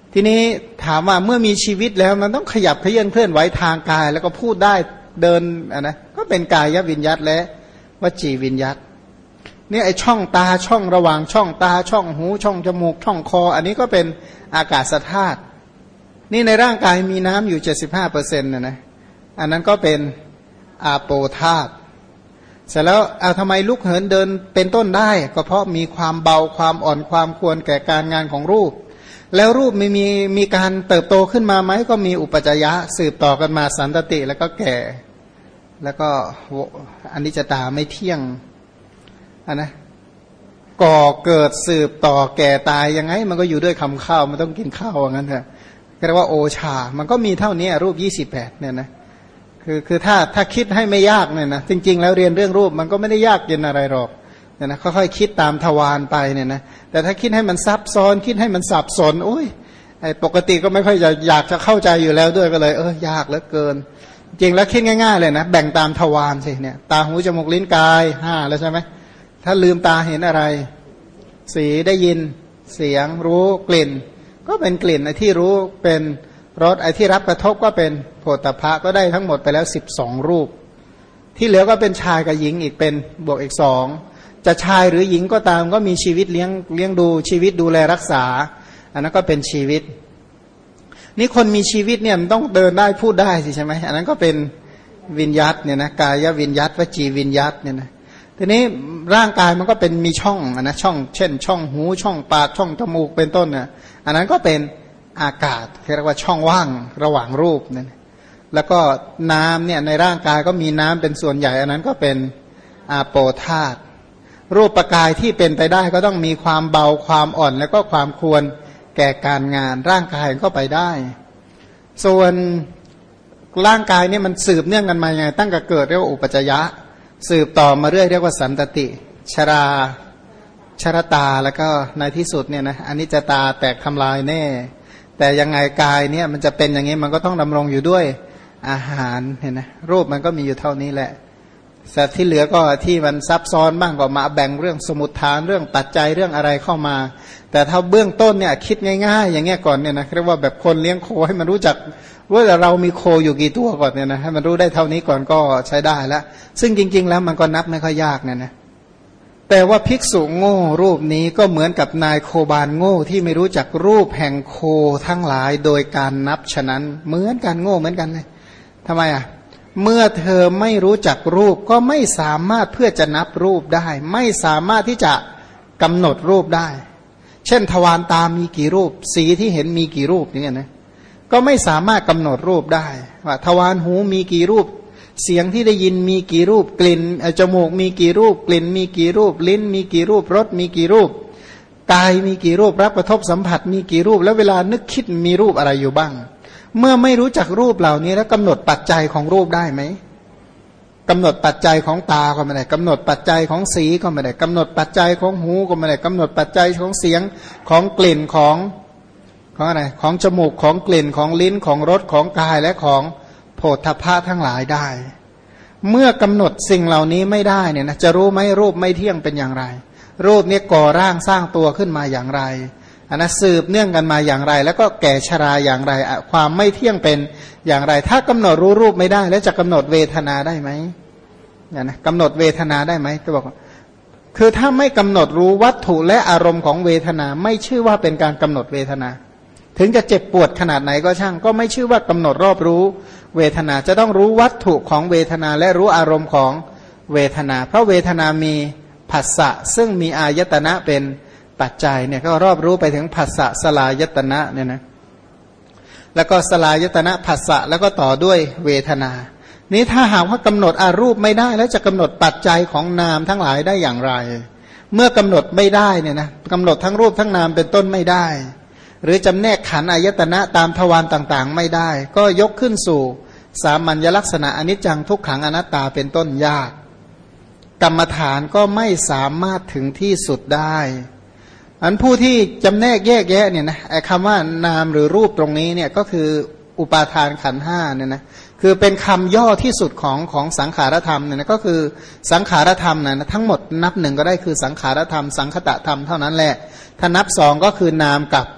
ทีนี้ถามว่าเมื่อมีชีวิตแล้วมันต้องขยับเขยื้อนเคลื่อนไหวทางกายแล้วก็พูดได้เดินนะก็เป็นกายวิญญัตและวจีวิญญัตนี่ไอช่องตาช่องระหว่างช่องตาช่องหูช่องจมูกช่องคออันนี้ก็เป็นอากาศธาตุนี่ในร่างกายมีน้ำอยู่ 75% นะอันนั้นก็เป็นอาโปธาตุเสร็จแล้วเอาทำไมลุกเหินเดินเป็นต้นได้ก็เพราะมีความเบาความอ่อนความควรแก่การงานของรูปแล้วรูปมีการเติบโตขึ้นมาไหมก็มีอุปจยะสืบต่อกันมาสันตติแล้วก็แก่แล้วก็อนิจจตาไม่เที่ยงอันนะก่อเกิดสืบต่อแก่ตายยังไงมันก็อยู่ด้วยคำข้าวมันต้องกินข้าวอย่างนั้นเถอะเรียกว่าโอชามันก็มีเท่านี้รูป28เนี่ยนะคือถ้าคิดให้ไม่ยากเนี่ยนะจริงๆแล้วเรียนเรื่องรูปมันก็ไม่ได้ยากเย็นอะไรหรอกเนี่ยนะค่อยๆคิดตามทวารไปเนี่ยนะแต่ถ้าคิดให้มันซับซ้อนคิดให้มันสับสนโอ้ยไอ้ปกติก็ไม่ค่อยอยากจะเข้าใจอยู่แล้วด้วยก็เลยยากเหลือเกินจริงแล้วคิดง่ายๆเลยนะแบ่งตามทวารสิเนี่ยตาหูจมูกลิ้นกาย5แล้วใช่ไหมถ้าลืมตาเห็นอะไรสีได้ยินเสียงรู้กลิ่นก็เป็นกลิ่นไอ้ที่รู้เป็นรสไอ้ที่รับกระทบก็เป็นโผฏฐัพพะก็ได้ทั้งหมดไปแล้ว12รูปที่เหลือก็เป็นชายกับหญิงอีกเป็นบวกอีก2จะชายหรือหญิงก็ตามก็มีชีวิตเลี้ยงดูชีวิตดูแลรักษาอันนั้นก็เป็นชีวิตนี่คนมีชีวิตเนี่ยมันต้องเดินได้พูดได้สิใช่ไหมอันนั้นก็เป็นวิญญัตเนี่ยนะกายวิญญัตวจีวิญญัตเนี่ยนะทีนี้ร่างกายมันก็เป็นมีช่องนะช่องเช่นช่องหูช่องปากช่องจมูกเป็นต้นเนี่ยอันนั้นก็เป็นอากาศเรียกว่าช่องว่างระหว่างรูปนั่นแล้วก็น้ำเนี่ยในร่างกายก็มีน้ำเป็นส่วนใหญ่อันนั้นก็เป็นอาโปธาตุรูปกายที่เป็นไปได้ก็ต้องมีความเบาความอ่อนแล้วก็ความควรแก่การงานร่างกายก็ไปได้ส่วนร่างกายเนี่ยมันสืบเนื่องกันมาอย่างไรตั้งแต่เกิดเรียกว่าอุปจยะสืบต่อมาเรื่อยเรียกว่าสันตติชราชรตาแล้วก็ในที่สุดเนี่ยนะอนิจจตาแตกทำลายแน่แต่ยังไงกายเนี่ยมันจะเป็นอย่างนี้มันก็ต้องดำรงอยู่ด้วยอาหารเห็นไหมรูปมันก็มีอยู่เท่านี้แหละแต่ที่เหลือก็ที่มันซับซ้อนบ้างก็มาแบ่งเรื่องสมุฏฐานเรื่องปัจจัยเรื่องอะไรเข้ามาแต่ถ้าเบื้องต้นเนี่ยคิดง่ายๆอย่างเงี้ยก่อนเนี่ยนะเรียกว่าแบบคนเลี้ยงโคให้มันรู้จักว่าเรามีโคอยู่กี่ตัวก่อนเนี่ยนะให้มันรู้ได้เท่านี้ก่อนก็ใช้ได้แล้วซึ่งจริงๆแล้วมันก็นับไม่ค่อยยากเนี่ยนะแต่ว่าภิกษุโง่รูปนี้ก็เหมือนกับนายโคบาลโง่ที่ไม่รู้จักรูปแห่งโคทั้งหลายโดยการนับฉะนั้นเหมือนกันโง่เหมือนกันเลยทำไมอ่ะเมื่อเธอไม่รู้จักรูปก็ไม่สามารถเพื่อจะนับรูปได้ไม่สามารถที่จะกำหนดรูปได้เช่นทวารตามีกี่รูปสีที่เห็นมีกี่รูปอย่างเงี้ยนะก็ไม่สามารถกำหนดรูปได้ว่าทวารหูมีกี่รูปเสียงที่ได้ยินมีกี่รูปกลิ่นจมูกมีกี่รูปกลิ่นมีกี่รูปลิ้นมีกี่รูปรสมีกี่รูปกายมีกี่รูปรับกระทบสัมผัสมีกี่รูปแล้วเวลานึกคิดมีรูปอะไรอยู่บ้างเมื่อไม่รู้จักรูปเหล่านี้แล้วกำหนดปัจจัยของรูปได้ไหมกำหนดปัจจัยของตาก็ไม่ได้กำหนดปัจจัยของสีก็ไม่ได้กำหนดปัจจัยของหูก็ไม่ได้กำหนดปัจจัยของเสียงของกลิ่นของอะไรของจมูกของกลิ่นของลิ้นของรสของกายและของโผฏฐัพพะทั้งหลายได้เมื่อกำหนดสิ่งเหล่านี้ไม่ได้เนี่ยนะจะรู้ไหมรูปไม่เที่ยงเป็นอย่างไรรูปนี้ก่อร่างสร้างตัวขึ้นมาอย่างไรอันนั้นสืบเนื่องกันมาอย่างไรแล้วก็แก่ชราอย่างไรความไม่เที่ยงเป็นอย่างไรถ้ากำหนดรู้รูปไม่ได้แล้วจะกำหนดเวทนาได้ไหมเนี่ยนะกำหนดเวทนาได้ไหมจะบอกคือถ้าไม่กำหนดรู้วัตถุและอารมณ์ของเวทนาไม่ชื่อว่าเป็นการกำหนดเวทนาถึงจะเจ็บปวดขนาดไหนก็ช่างก็ไม่ชื่อว่ากำหนดรอบรู้เวทนาจะต้องรู้วัตถุของเวทนาและรู้อารมณ์ของเวทนาเพราะเวทนามีผัสสะซึ่งมีอายตนะเป็นปัจจัยเนี่ยก็รอบรู้ไปถึงผัสสะสลายตนะเนี่ยนะแล้วก็สลายตนะผัสสะแล้วก็ต่อด้วยเวทนานี้ถ้าหากว่ากำหนดอารูปไม่ได้แล้วจะกำหนดปัจจัยของนามทั้งหลายได้อย่างไรเมื่อกำหนดไม่ได้เนี่ยนะกำหนดทั้งรูปทั้งนามเป็นต้นไม่ได้หรือจำแนกขันธ์อายตนะตามทวารต่างๆไม่ได้ก็ยกขึ้นสู่สามัญลักษณะอนิจจังทุกขังอนัตตาเป็นต้นยากกรรมฐานก็ไม่สามารถถึงที่สุดได้อันผู้ที่จำแนกแยกแยะเนี่ยนะไอ้คำว่านามหรือรูปตรงนี้เนี่ยก็คืออุปาทานขันธ์ห้าเนี่ยนะคือเป็นคำย่อที่สุดของสังขารธรรมเนี่ยนะก็คือสังขารธรรมนะทั้งหมดนับหนึ่งก็ได้คือสังขารธรรมสังคตธรรมเท่านั้นแหละถ้านับสองก็คือนามกับ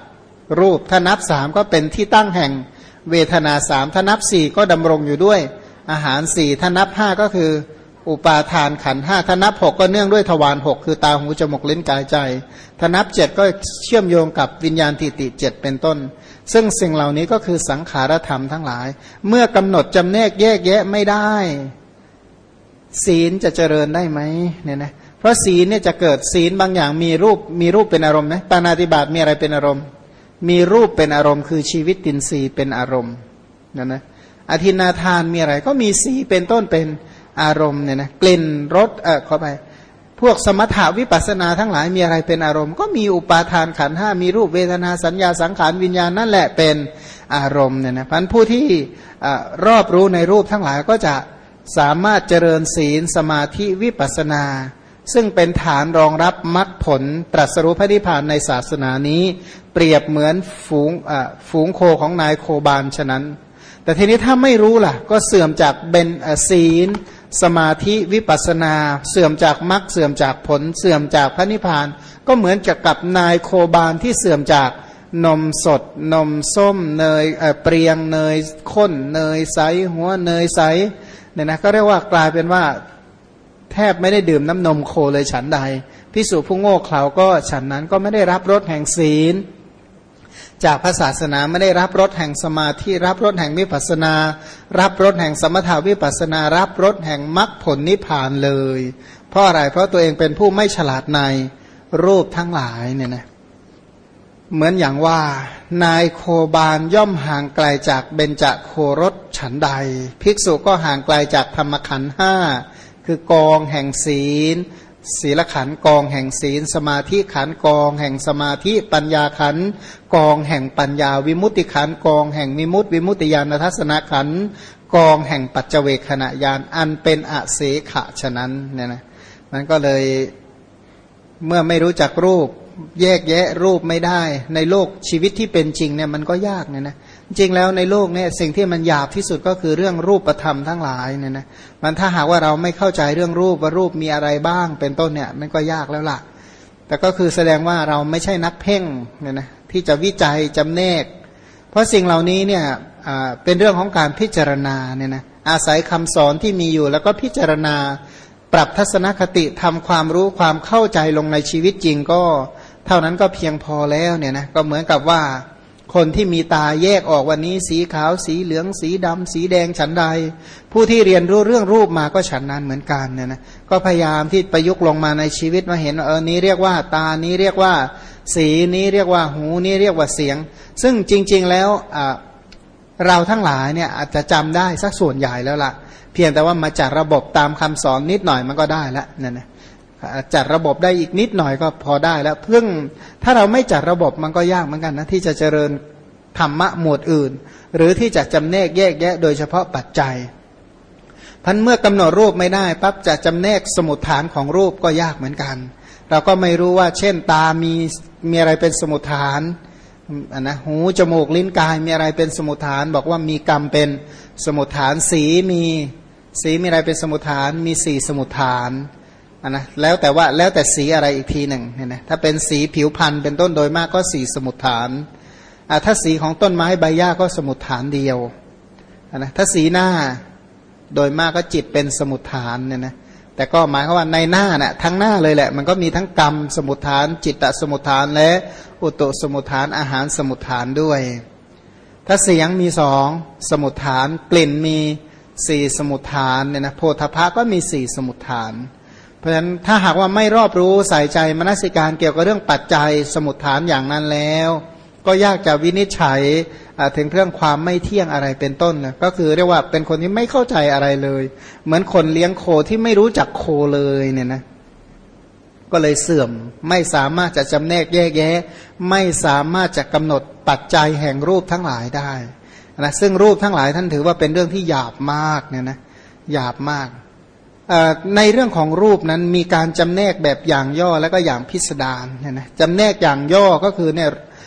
รูปถ้านับสามก็เป็นที่ตั้งแห่งเวทนาสามถ้านับสี่ก็ดำรงอยู่ด้วยอาหารสี่ถ้านับห้าก็คืออุปาทานขันธ์ห้าถ้านับหกก็เนื่องด้วยทวารหกคือตาหูจมูกลิ้นกายใจถ้านับเจ็ดก็เชื่อมโยงกับวิญญาณทิฏฐิเจ็ดเป็นต้นซึ่งสิ่งเหล่านี้ก็คือสังขารธรรมทั้งหลายเมื่อกำหนดจำแนกแยกแยะไม่ได้ศีลจะเจริญได้ไหมเนี่ยนะเพราะศีลเนี่ยจะเกิดศีลบางอย่างมีรูปเป็นอารมณ์นะปาณาติบาตมีอะไรเป็นอารมณ์มีรูปเป็นอารมณ์คือชีวิตตินทรีย์เป็นอารมณ์นะอธินาทานมีอะไรก็มีสีเป็นต้นเป็นอารมณ์เนี่ยนะกลิ่นรสเข้าไปพวกสมถาวิปัสสนาทั้งหลายมีอะไรเป็นอารมณ์ก็มีอุปาทานขันธ์ห้ามีรูปเวทนาสัญญาสังขารวิญญาณนั่นแหละเป็นอารมณ์เนี่ยนะพันผู้ที่รอบรู้ในรูปทั้งหลายก็จะสามารถเจริญศีลสมาธิวิปัสสนาซึ่งเป็นฐานรองรับมรรคผลตรัสรู้พระนิพพานในศาสนานี้เปรียบเหมือนฝูงโคของนายโคบาลฉะนั้นแต่ทีนี้ถ้าไม่รู้ล่ะก็เสื่อมจากเป็นศีลสมาธิวิปัสสนาเสื่อมจากมรรคเสื่อมจากผลเสื่อมจากพระนิพพานก็เหมือนกับนายโคบาลที่เสื่อมจากนมสดนมส้มเนยเปรียงเนยข้นเนยใสหัวเนยใสเนี่ยนะก็เรียกว่ากลายเป็นว่าแทบไม่ได้ดื่มน้ำนมโคเลยฉันใดภิกษุผู้โง่เขลาก็ฉันนั้นก็ไม่ได้รับรสแห่งศีลจากพระศาสนาไม่ได้รับรสแห่งสมาธิรับรสแห่งวิปัสสนารับรสแห่งสมถาวิปัสสนารับรสแห่งมรรคผลนิพพานเลยเพราะอะไรเพราะตัวเองเป็นผู้ไม่ฉลาดในรูปทั้งหลายเนี่ยนะเหมือนอย่างว่านายโคบาลย่อมห่างไกลจากเบญจโครสฉันใดภิกษุก็ห่างไกลจากธรรมขันธ์ห้าคือกองแห่งศีลศีลขันธ์กองแห่งศีลสมาธิขันธ์กองแห่งสมาธิปัญญาขันธ์กองแห่งปัญญาวิมุตติขันธ์กองแห่งวิมุตติญาณทัศนขันธ์กองแห่งปัจเจเวคขณะญาณอันเป็นอเสขะฉะนั้นเนี่ยนะมันก็เลยเมื่อไม่รู้จักรูปแยกแยะรูปไม่ได้ในโลกชีวิตที่เป็นจริงเนี่ยมันก็ยากเนี่ยนะจริงแล้วในโลกเนี่ยสิ่งที่มันหยาบที่สุดก็คือเรื่องรูปธรรมทั้งหลายเนี่ยนะมันถ้าหากว่าเราไม่เข้าใจเรื่องรูปว่ารูปมีอะไรบ้างเป็นต้นเนี่ยมันก็ยากแล้วล่ะแต่ก็คือแสดงว่าเราไม่ใช่นักเพ่งเนี่ยนะที่จะวิจัยจำแนกเพราะสิ่งเหล่านี้เนี่ยเป็นเรื่องของการพิจารณาเนี่ยนะอาศัยคำสอนที่มีอยู่แล้วก็พิจารณาปรับทัศนคติทำความรู้ความเข้าใจลงในชีวิตจริงก็เท่านั้นก็เพียงพอแล้วเนี่ยนะก็เหมือนกับว่าคนที่มีตาแยกออกวันนี้สีขาวสีเหลืองสีดำสีแดงฉันใดผู้ที่เรียนรู้เรื่องรูปมาก็ฉันนั้นเหมือนกันเนี่ยนะก็พยายามที่ประยุกต์ลงมาในชีวิตมาเห็นนี้เรียกว่าตานี้เรียกว่าสีนี้เรียกว่าหูนี้เรียกว่าเสียงซึ่งจริงๆแล้วเราทั้งหลายเนี่ยอาจจะจำได้สักส่วนใหญ่แล้วล่ะเพียงแต่ว่ามาจัดระบบตามคำสอนนิดหน่อยมันก็ได้แล้วนั่นนะจัดระบบได้อีกนิดหน่อยก็พอได้แล้วเพิ่งถ้าเราไม่จัดระบบมันก็ยากเหมือนกันนะที่จะเจริญธรรมะหมวดอื่นหรือที่จะจำแนกแยกแยะโดยเฉพาะปัจจัยพันเมื่อกำหนดรูปไม่ได้ปั๊บจะจำแนกสมุฏฐานของรูปก็ยากเหมือนกันเราก็ไม่รู้ว่าเช่นตามีอะไรเป็นสมุฏฐานนะหูจมูกลิ้นกายมีอะไรเป็นสมุฏฐานบอกว่ามีกรรมเป็นสมุฏฐานสีมีอะไรเป็นสมุฏฐานมีสี่สมุฏฐานนะแล้วแต่สีอะไรอีกทีหนึ่งเนี่ยนะถ้าเป็นสีผิวพรรณเป็นต้นโดยมากก็สี่สมุฏฐานถ้าสีของต้นไม้ใบหญ้าก็สมุฏฐานเดียวนะถ้าสีหน้าโดยมากก็จิตเป็นสมุฏฐานเนี่ยนะแต่ก็หมายความว่าในหน้าน่ะทั้งหน้าเลยแหละมันก็มีทั้งกรรมสมุฏฐานจิตตสมุฏฐานและอุตุสมุฏฐานอาหารสมุฏฐานด้วยถ้าเสียงมีสองสมุฏฐานกลิ่นมีสี่สมุฏฐานเนี่ยนะโผฏฐัพพะก็มีสี่สมุฏฐานเพราะฉะนั้นถ้าหากว่าไม่รอบรู้ใส่ใจมนสิการเกี่ยวกับเรื่องปัจจัยสมุฏฐานอย่างนั้นแล้วก็ยากจะวินิจฉัยถึงเรื่องความไม่เที่ยงอะไรเป็นต้นนะก็คือเรียกว่าเป็นคนที่ไม่เข้าใจอะไรเลยเหมือนคนเลี้ยงโคที่ไม่รู้จักโคเลยเนี่ยนะก็เลยเสื่อมไม่สามารถจะจำแนกแยกแยะไม่สามารถจะกำหนดปัจจัยแห่งรูปทั้งหลายได้นะซึ่งรูปทั้งหลายท่านถือว่าเป็นเรื่องที่หยาบมากเนี่ยนะหยาบมากในเรื่องของรูปนั้นมีการจำแนกแบบอย่างย่อแล้วก็อย่างพิสดารเนี่ยนะจำแนกอย่างย่อก็คือเนี่ย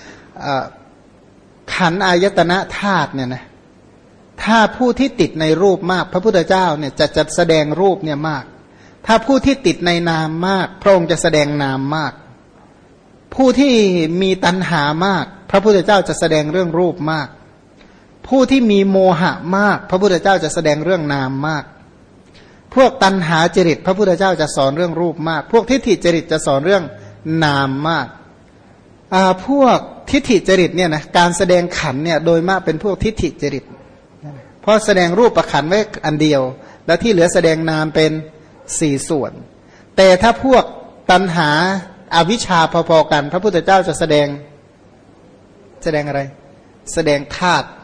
ขันธ์อายตนะธาตุเนี่ยนะถ้าผู้ที่ติดในรูปมากพระพุทธเจ้าเนี่ยจะแสดงรูปเนี่ยมากถ้าผู้ที่ติดในนามมากพระองค์จะแสดงนามมากผู้ที่มีตัณหามากพระพุทธเจ้าจะแสดงเรื่องรูปมากผู้ที่มีโมหะมากพระพุทธเจ้าจะแสดงเรื่องนามมากพวกตัณหาจริตพระพุทธเจ้าจะสอนเรื่องรูปมากพวกทิฏฐิจริตจะสอนเรื่องนามมากพวกทิฏฐิจริตเนี่ยนะการแสดงขันธ์เนี่ยโดยมากเป็นพวกทิฏฐิจริตเพราะแสดงรูปประขันธ์ไว้อันเดียวแล้วที่เหลือแสดงนามเป็น4ส่วนแต่ถ้าพวกตัณหาอวิชชาพอๆกันพระพุทธเจ้าจะแสดงอะไรแสดงธาตุ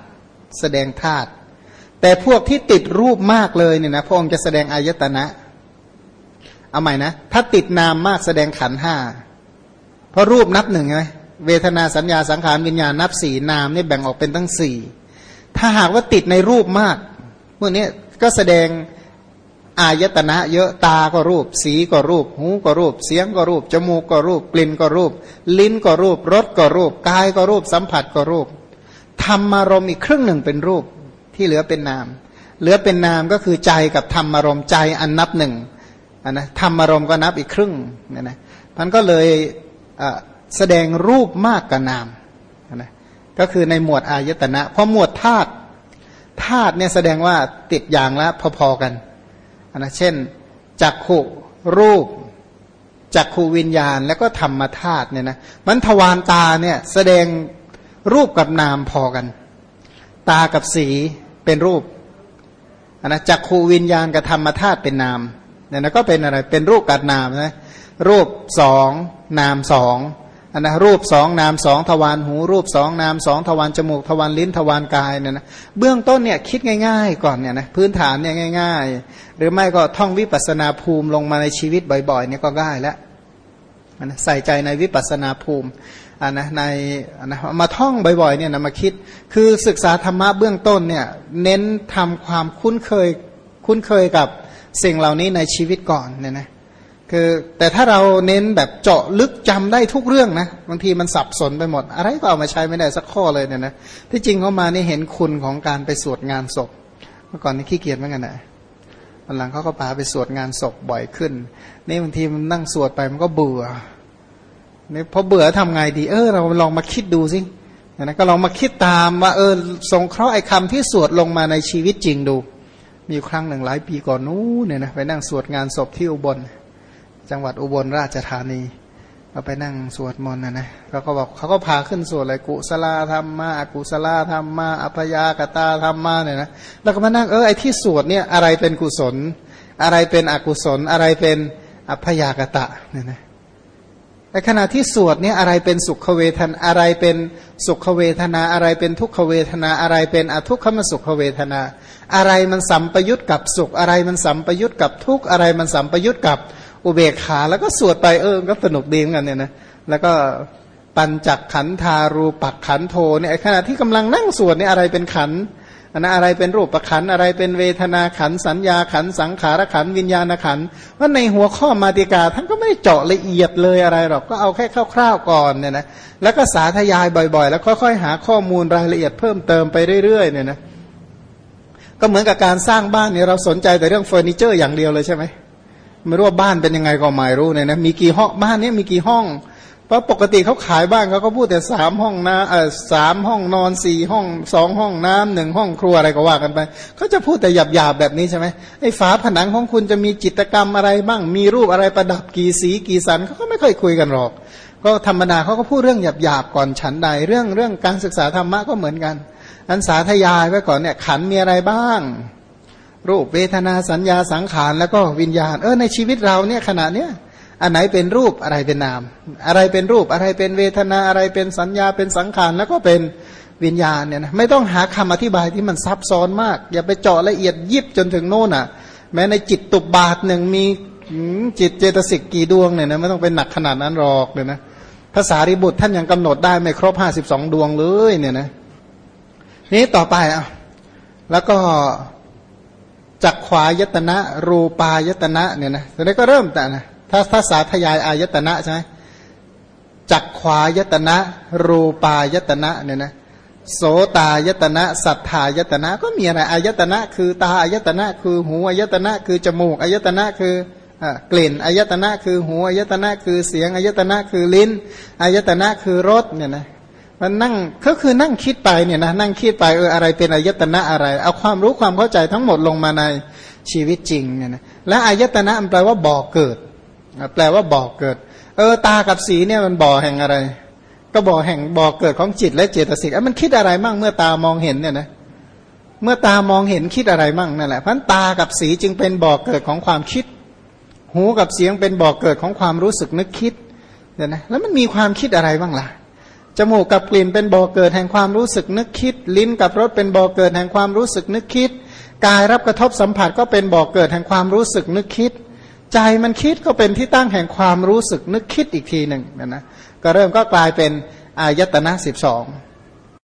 แต่พวกที่ติดรูปมากเลยเนี่ยนะพระองค์จะแสดงอายตนะเอาใหม่นะถ้าติดนามมากแสดงขันธ์ห้าเพราะรูปนับหนึ่งไงเวทนาสัญญาสังขารวิญญาณนับสี่นามนี่แบ่งออกเป็นตั้งสี่ถ้าหากว่าติดในรูปมากพวกนี้ก็แสดงอายตนะเยอะตาก็รูปสีก็รูปหูก็รูปเสียงก็รูปจมูกก็รูปกลิ่นก็รูปลิ้นก็รูปรสก็รูปกายก็รูปสัมผัสก็รูปธรรมารมณ์อีกครึ่งหนึ่งเป็นรูปที่เหลือเป็นนามเหลือเป็นนามก็คือใจกับธรรมารมณ์ใจอันนับหนึ่งนะธรรมารมณ์ก็นับอีกครึ่งเนี่ยนะมันก็เลยแสดงรูปมากกว่านามนะก็คือในหมวดอายตนะเพราะหมวดธาตุเนี่ยแสดงว่าติดอย่างละพอๆกันนะเช่นจักขุรูปจักขุวิญญาณแล้วก็ธรรมธาตุเนี่ยนะมันทวารตาเนี่ยแสดงรูปกับนามพอกันตากับสีเป็นรูปนะจักขุวิญญาณกับธรรมธาตุเป็นนามเนี่ยนะก็เป็นอะไรเป็นรูปกับนามนะรูปสองนามสองนะรูปสองนามสองทวารหูรูปสองนามสองทวารจมูกทวารลิ้นทวารกายเนี่ยนะเบื้องต้นเนี่ยคิดง่ายๆก่อนเนี่ยนะพื้นฐานเนี่ยง่ายๆหรือไม่ก็ท่องวิปัสสนาภูมิลงมาในชีวิตบ่อยๆเนี่ยก็ง่ายแล้วนะใส่ใจในวิปัสสนาภูมิในมาท่องบ่อยๆเนี่ยนะมาคิดคือศึกษาธรรมะเบื้องต้นเนี่ยเน้นทำความคุ้นเคยกับสิ่งเหล่านี้ในชีวิตก่อนเนี่ยนะคือแต่ถ้าเราเน้นแบบเจาะลึกจำได้ทุกเรื่องนะบางทีมันสับสนไปหมดอะไรก็เอามาใช้ไม่ได้สักข้อเลยเนี่ยนะที่จริงเขามานี่เห็นคุณของการไปสวดงานศพเมื่อก่อนนี่ขี้เกียจเหมือนกันนะวันหลังเขาก็พาไปสวดงานศพบ่อยขึ้นนี่บางทีมันนั่งสวดไปมันก็เบื่อนี่พอเบื่อทำไงดีเราลองมาคิดดูสินะก็ลองมาคิดตามว่าสงเคราะห์ไอ้คำที่สวดลงมาในชีวิตจริงดูมีครั้งหนึ่งหลายปีก่อนนู้นเนี่ยนะไปนั่งสวดงานศพที่อุบลจังหวัดอุบลราชธานีเราไปนั่งสวดมนต์นะเขาก็บอกเขาก็พาขึ้นสวดอะไรกุศลธรรมะอกุศลธรรมะอัพยากตาธรรมะเนี่ยนะแล้วก็มานั่งไอ้ที่สวดเนี่ยอะไรเป็นกุศลอะไรเป็นอกุศลอะไรเป็นอัพยากตะเนี่ยนะในขณะที่สวดเนี่ยอะไรเป็นสุขเวทนาอะไรเป็นสุขเวทนาอะไรเป็นทุกขเวทนาอะไรเป็นอทุกขมสุขเวทนาอะไรมันสัมปยุตกับสุขอะไรมันสัมปยุตกับทุกข์อะไรมันสัมปยุตกับอุเบกขาแล้วก็สวดไปก็สนุกดีเหมือนกันเนี่ยนะแล้วก็ปัญจขันธารูปักขันโทเนี่ยขณะที่กำลังนั่งสวดเนี่ยอะไรเป็นขันธ์อะไรเป็นรูปขันธ์อะไรเป็นเวทนาขันธ์สัญญาขันธ์สังขารขันธ์วิญญาณขันธ์ว่าในหัวข้อมาติกาท่านก็ไม่เจาะละเอียดเลยอะไรหรอกก็เอาแค่คร่าวๆก่อนเนี่ยนะแล้วก็สาธยายบ่อยๆแล้วค่อยๆหาข้อมูลรายละเอียดเพิ่มเติมไปเรื่อยๆเนี่ยนะก็เหมือนกับการสร้างบ้านเนี่ยเราสนใจแต่เรื่องเฟอร์นิเจอร์อย่างเดียวเลยใช่ไหมไม่รู้ว่าบ้านเป็นยังไงก็ไม่รู้เนี่ยนะมีกี่ห้องบ้านนี้มีกี่ห้องเพราะปกติเขาขายบ้านเขาก็พูดแต่3 ห้องนะ3 ห้องนอน4 ห้อง2 ห้องน้ำ1 ห้องครัวอะไรก็ว่ากันไปเขาจะพูดแต่หยาบๆแบบนี้ใช่ไหมไอ้ฝาผนังของคุณจะมีจิตรกรรมอะไรบ้างมีรูปอะไรประดับกี่สีกี่สันเขาก็ไม่ค่อยคุยกันหรอกก็ธรรมดาเขาก็พูดเรื่องหยาบๆก่อนฉันใดเรื่องการศึกษาธรรมะก็เหมือนกันอันสาธยายไว้ก่อนเนี่ยขันธ์มีอะไรบ้างรูปเวทนาสัญญาสังขารแล้วก็วิญญาณในชีวิตเราเนี่ยขณะเนี้ยอันไหนเป็นรูปอะไรเป็นนามอะไรเป็นรูปอะไรเป็นเวทนาอะไรเป็นสัญญาเป็นสังขารแล้วก็เป็นวิญญาณเนี่ยนะไม่ต้องหาคำอธิบายที่มันซับซ้อนมากอย่าไปเจาะละเอียดยิบจนถึงโน่นอ่ะแม้ในจิตตุบบาทหนึ่งมีจิตเจตสิกกี่ดวงเนี่ยนะไม่ต้องเป็นหนักขนาดนั้นหรอกเลยนะภาษาริบุตรท่านยังกำหนดได้ไม่ครบ52 ดวงเลยเนี่ยนะนี้ต่อไปแล้วก็จักขวายตนะรูปายตนะเนี่ยนะทีนี้ก็เริ่มแต่นะถ้าสาธยายอายตนะใช่ไหมจักขวายตนะรูปายตนะเนี่ยนะโสตายตนะสัทธายตนะก็มีอะไรอายตนะคือตาอายตนะคือหูอายตนะคือจมูกอายตนะคือกลิ่นอายตนะคือหูอายตนะคือเสียงอายตนะคือลิ้นอายตนะคือรสเนี่ยนะมันนั่งก็คือนั่งคิดไปเนี่ยนะนั่งคิดไปอะไรเป็นอายตนะอะไรเอาความรู้ความเข้าใจทั้งหมดลงมาในชีวิตจริงเนี่ยนะและอายตนะมันแปลว่าบ่อเกิดแปลว่าบ่อเกิดตากับสีเนี่ยมันบ่อแห่งอะไรก็บ่อแห่งบ่อเกิดของจิตและเจตสิกมันคิดอะไรมั่งเมื่อตามองเห็นเนี่ยนะเมื่อตามองเห็นคิดอะไรมั่งนั่นแหละเพราะตากับสีจึงเป็นบ่อเกิดของความคิดหูกับเสียงเป็นบ่อเกิดของความรู้สึกนึกคิดเนี่ยนะแล้วมันมีความคิดอะไรบ้างล่ะจมูกกับกลิ่นเป็นบ่อเกิดแห่งความรู้สึกนึกคิดลิ้นกับรสเป็นบ่อเกิดแห่งความรู้สึกนึกคิดกายรับกระทบสัมผัสก็เป็นบ่อเกิดแห่งความรู้สึกนึกคิดใจมันคิดก็เป็นที่ตั้งแห่งความรู้สึกนึกคิดอีกทีหนึ่งนะก็เริ่มก็กลายเป็นอายตนะ12